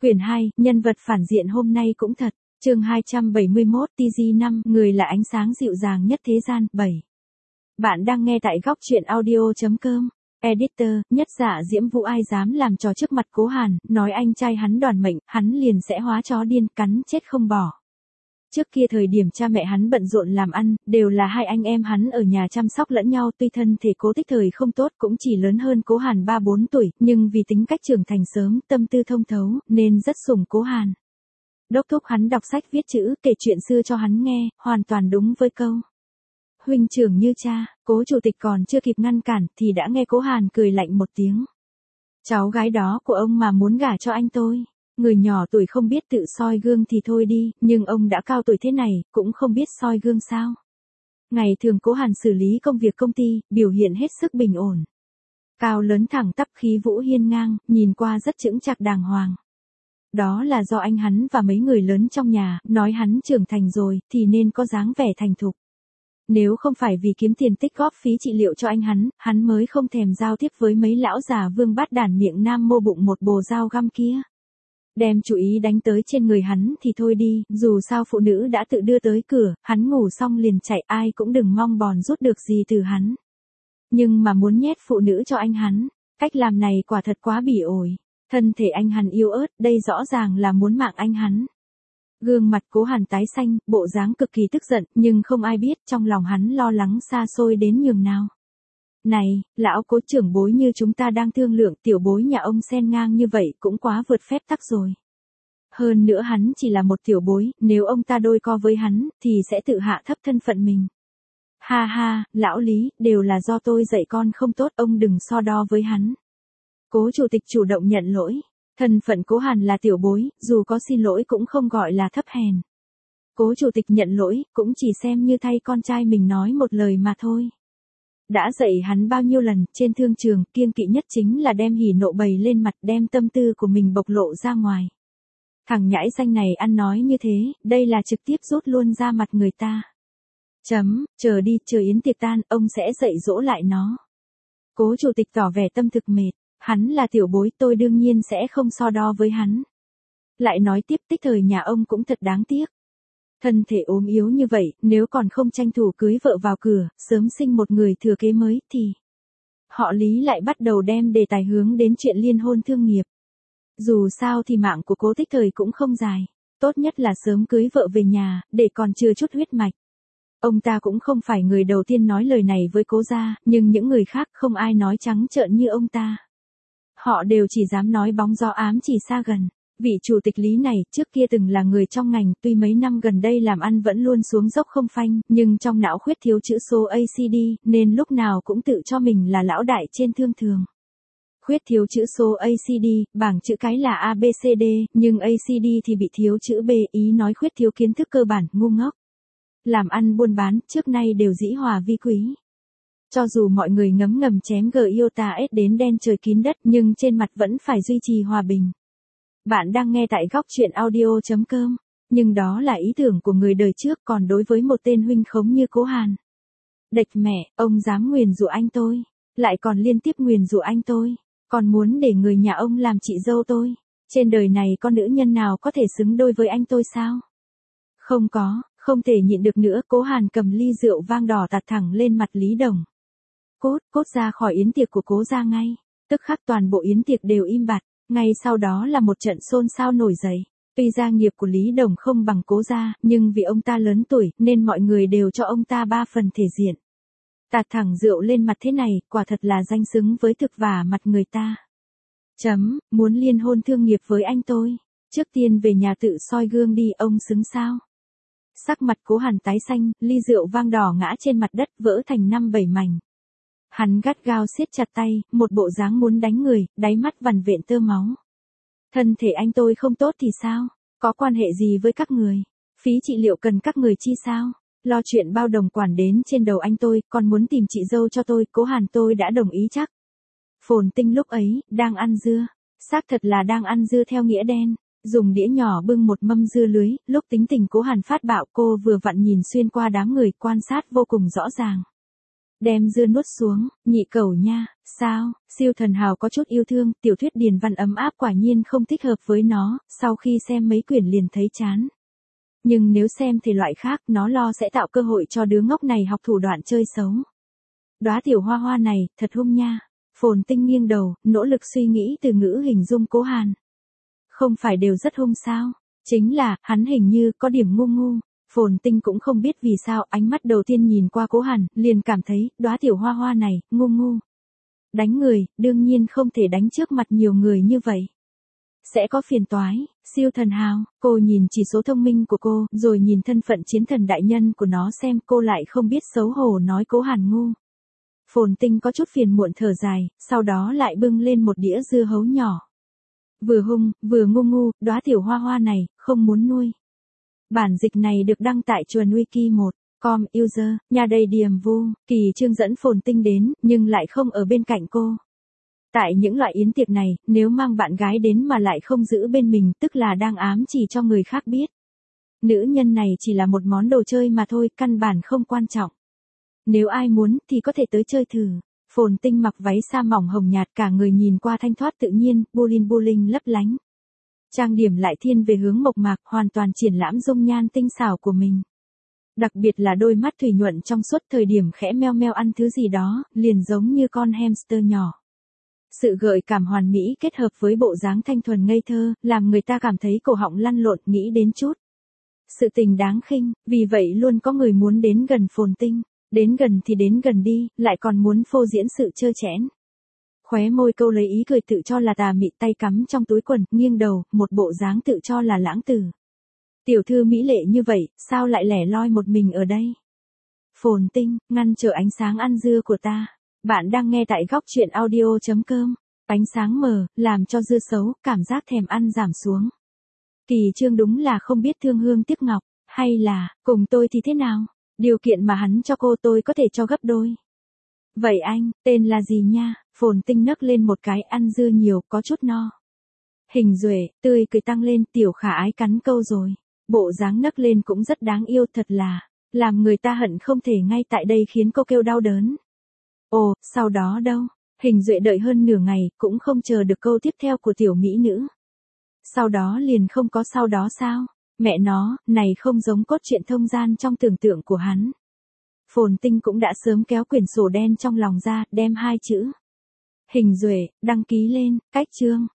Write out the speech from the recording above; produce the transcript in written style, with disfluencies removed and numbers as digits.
Quyển 2, nhân vật phản diện hôm nay cũng thật. Chương 271, TG5, người là ánh sáng dịu dàng nhất thế gian. 7. Bạn đang nghe tại góc truyện audio.com. Editor, nhất dạ Diễm Vũ ai dám làm trò trước mặt Cố Hàn, nói anh trai hắn đoản mệnh, hắn liền sẽ hóa chó điên, cắn chết không bỏ. Trước kia thời điểm cha mẹ hắn bận rộn làm ăn, đều là hai anh em hắn ở nhà chăm sóc lẫn nhau, tuy thân thể Cố Tích thời không tốt cũng chỉ lớn hơn Cố Hàn 3-4 tuổi, nhưng vì tính cách trưởng thành sớm, tâm tư thông thấu, nên rất sủng Cố Hàn. Đốc thúc hắn đọc sách viết chữ, kể chuyện xưa cho hắn nghe, hoàn toàn đúng với câu huynh trưởng như cha. Cố chủ tịch còn chưa kịp ngăn cản thì đã nghe Cố Hàn cười lạnh một tiếng. Cháu gái đó của ông mà muốn gả cho anh tôi. Người nhỏ tuổi không biết tự soi gương thì thôi đi, nhưng ông đã cao tuổi thế này, cũng không biết soi gương sao. Ngày thường Cố Hàn xử lý công việc công ty, biểu hiện hết sức bình ổn. Cao lớn thẳng tắp, khí vũ hiên ngang, nhìn qua rất chững chạc đàng hoàng. Đó là do anh hắn và mấy người lớn trong nhà, nói hắn trưởng thành rồi, thì nên có dáng vẻ thành thục. Nếu không phải vì kiếm tiền tích góp phí trị liệu cho anh hắn mới không thèm giao tiếp với mấy lão già vương bát đản miệng nam mô bụng một bồ dao găm kia. Đem chú ý đánh tới trên người hắn thì thôi đi, dù sao phụ nữ đã tự đưa tới cửa, hắn ngủ xong liền chạy, ai cũng đừng mong bòn rút được gì từ hắn. Nhưng mà muốn nhét phụ nữ cho anh hắn, cách làm này quả thật quá bỉ ổi. Thân thể anh hắn yếu ớt, đây rõ ràng là muốn mạng anh hắn. Gương mặt Cố Hàn tái xanh, bộ dáng cực kỳ tức giận, nhưng không ai biết trong lòng hắn lo lắng xa xôi đến nhường nào. Này, lão Cố trưởng bối như chúng ta đang thương lượng, tiểu bối nhà ông xen ngang như vậy cũng quá vượt phép tắc rồi. Hơn nữa hắn chỉ là một tiểu bối, nếu ông ta đôi co với hắn, thì sẽ tự hạ thấp thân phận mình. Ha ha, lão Lý, đều là do tôi dạy con không tốt, ông đừng so đo với hắn. Cố chủ tịch chủ động nhận lỗi. Thân phận Cố Hàn là tiểu bối, dù có xin lỗi cũng không gọi là thấp hèn. Cố chủ tịch nhận lỗi, cũng chỉ xem như thay con trai mình nói một lời mà thôi. Đã dạy hắn bao nhiêu lần, trên thương trường, kiêng kỵ nhất chính là đem hỉ nộ bày lên mặt, đem tâm tư của mình bộc lộ ra ngoài. Thằng nhãi danh này ăn nói như thế, đây là trực tiếp rút luôn ra mặt người ta. Chờ đi, chờ yến tiệc tan, ông sẽ dạy dỗ lại nó. Cố chủ tịch tỏ vẻ tâm thực mệt. Hắn là tiểu bối, tôi đương nhiên sẽ không so đo với hắn. Lại nói tiếp, Tích thời nhà ông cũng thật đáng tiếc. Thân thể ốm yếu như vậy, nếu còn không tranh thủ cưới vợ vào cửa, sớm sinh một người thừa kế mới, thì họ Lý lại bắt đầu đem đề tài hướng đến chuyện liên hôn thương nghiệp. Dù sao thì mạng của Cố Tích thời cũng không dài. Tốt nhất là sớm cưới vợ về nhà, để còn chưa chút huyết mạch. Ông ta cũng không phải người đầu tiên nói lời này với Cố gia, nhưng những người khác không ai nói trắng trợn như ông ta. Họ đều chỉ dám nói bóng gió ám chỉ xa gần. Vị chủ tịch Lý này, trước kia từng là người trong ngành, tuy mấy năm gần đây làm ăn vẫn luôn xuống dốc không phanh, nhưng trong não khuyết thiếu chữ số ACD, nên lúc nào cũng tự cho mình là lão đại trên thương trường. Khuyết thiếu chữ số ACD, bảng chữ cái là ABCD, nhưng ACD thì bị thiếu chữ B, ý nói khuyết thiếu kiến thức cơ bản, ngu ngốc. Làm ăn buôn bán, trước nay đều dĩ hòa vi quý. Cho dù mọi người ngấm ngầm chém iota S đến đen trời kín đất, nhưng trên mặt vẫn phải duy trì hòa bình. Bạn đang nghe tại góc truyện audio.com, nhưng đó là ý tưởng của người đời trước, còn đối với một tên huynh khống như Cố Hàn. Đệch mẹ, ông dám nguyền rủa anh tôi, lại còn liên tiếp nguyền rủa anh tôi, còn muốn để người nhà ông làm chị dâu tôi. Trên đời này có nữ nhân nào có thể xứng đôi với anh tôi sao? Không có, không thể nhịn được nữa, Cố Hàn cầm ly rượu vang đỏ tạt thẳng lên mặt Lý Đồng. Cốt ra khỏi yến tiệc của Cố gia ngay. Tức khắc toàn bộ yến tiệc đều im bặt. Ngay sau đó là một trận xôn xao nổi dậy. Tuy gia nghiệp của Lý Đồng không bằng Cố gia, nhưng vì ông ta lớn tuổi, nên mọi người đều cho ông ta 3 phần thể diện. Tạt thẳng rượu lên mặt thế này, quả thật là danh xứng với thực vả mặt người ta. Muốn liên hôn thương nghiệp với anh tôi. Trước tiên về nhà tự soi gương đi, ông xứng sao? Sắc mặt Cố Hàn tái xanh, ly rượu vang đỏ ngã trên mặt đất, vỡ thành 5-7 mảnh. Hắn gắt gao siết chặt tay, một bộ dáng muốn đánh người, đáy mắt vằn vện tơ máu. Thân thể anh tôi không tốt thì sao? Có quan hệ gì với các người? Phí trị liệu cần các người chi sao? Lo chuyện bao đồng quản đến trên đầu anh tôi, còn muốn tìm chị dâu cho tôi, Cố Hàn tôi đã đồng ý chắc. Phồn Tinh lúc ấy, đang ăn dưa. Xác thật là đang ăn dưa theo nghĩa đen. Dùng đĩa nhỏ bưng một mâm dưa lưới, lúc tính tình Cố Hàn phát bạo, cô vừa vặn nhìn xuyên qua đám người, quan sát vô cùng rõ ràng. Đem dưa nuốt xuống, nhị cẩu nha, sao, siêu thần hào có chút yêu thương, tiểu thuyết điền văn ấm áp quả nhiên không thích hợp với nó, sau khi xem mấy quyển liền thấy chán. Nhưng nếu xem thể loại khác, nó lo sẽ tạo cơ hội cho đứa ngốc này học thủ đoạn chơi xấu. Đóa tiểu hoa hoa này, thật hung nha. Phồn Tinh nghiêng đầu, nỗ lực suy nghĩ từ ngữ hình dung Cố Hàn. Không phải đều rất hung sao? Chính là, hắn hình như có điểm ngu ngu. Phồn Tinh cũng không biết vì sao ánh mắt đầu tiên nhìn qua Cố Hàn, liền cảm thấy, đóa tiểu hoa hoa này, ngu ngu. Đánh người, đương nhiên không thể đánh trước mặt nhiều người như vậy. Sẽ có phiền toái, siêu thần hào, cô nhìn chỉ số thông minh của cô, rồi nhìn thân phận chiến thần đại nhân của nó xem cô lại không biết xấu hổ nói Cố Hàn ngu. Phồn Tinh có chút phiền muộn thở dài, sau đó lại bưng lên một đĩa dưa hấu nhỏ. Vừa hung, vừa ngu ngu, đóa tiểu hoa hoa này, không muốn nuôi. Bản dịch này được đăng tại Chuồn Wiki 1.com user, nhà đầy điềm vu, Kỳ Trương dẫn Phồn Tinh đến, nhưng lại không ở bên cạnh cô. Tại những loại yến tiệc này, nếu mang bạn gái đến mà lại không giữ bên mình, tức là đang ám chỉ cho người khác biết. Nữ nhân này chỉ là một món đồ chơi mà thôi, căn bản không quan trọng. Nếu ai muốn, thì có thể tới chơi thử. Phồn Tinh mặc váy sa mỏng hồng nhạt, cả người nhìn qua thanh thoát tự nhiên, bling lấp lánh. Trang điểm lại thiên về hướng mộc mạc, hoàn toàn triển lãm dung nhan tinh xảo của mình. Đặc biệt là đôi mắt thủy nhuận trong suốt thời điểm khẽ meo meo ăn thứ gì đó, liền giống như con hamster nhỏ. Sự gợi cảm hoàn mỹ kết hợp với bộ dáng thanh thuần ngây thơ, làm người ta cảm thấy cổ họng lăn lộn nghĩ đến chút. Sự tình đáng khinh, vì vậy luôn có người muốn đến gần Phồn Tinh. Đến gần thì đến gần đi, lại còn muốn phô diễn sự trơ trẽn. Khóe môi câu lấy ý cười tự cho là tà mị, tay cắm trong túi quần, nghiêng đầu, một bộ dáng tự cho là lãng tử. Tiểu thư mỹ lệ như vậy, sao lại lẻ loi một mình ở đây? Phồn Tinh, ngăn trở ánh sáng ăn dưa của ta. Bạn đang nghe tại góc truyện audio.com. Ánh sáng mờ, làm cho dưa xấu, cảm giác thèm ăn giảm xuống. Kỳ Trương đúng là không biết thương hương tiếc ngọc, hay là, cùng tôi thì thế nào? Điều kiện mà hắn cho cô tôi có thể cho gấp đôi. Vậy anh, tên là gì nha? Phồn Tinh nấc lên một cái, ăn dưa nhiều, có chút no. Hình Duệ, tươi cười tăng lên, tiểu khả ái cắn câu rồi. Bộ dáng nấc lên cũng rất đáng yêu thật là, làm người ta hận không thể ngay tại đây khiến cô kêu đau đớn. Ồ, sau đó đâu? Hình Duệ đợi hơn nửa ngày, cũng không chờ được câu tiếp theo của tiểu mỹ nữ. Sau đó liền không có sau đó sao? Mẹ nó, này không giống cốt truyện thông gian trong tưởng tượng của hắn. Phồn Tinh cũng đã sớm kéo quyển sổ đen trong lòng ra, đem hai chữ Hình Duệ, đăng ký lên, cách chương.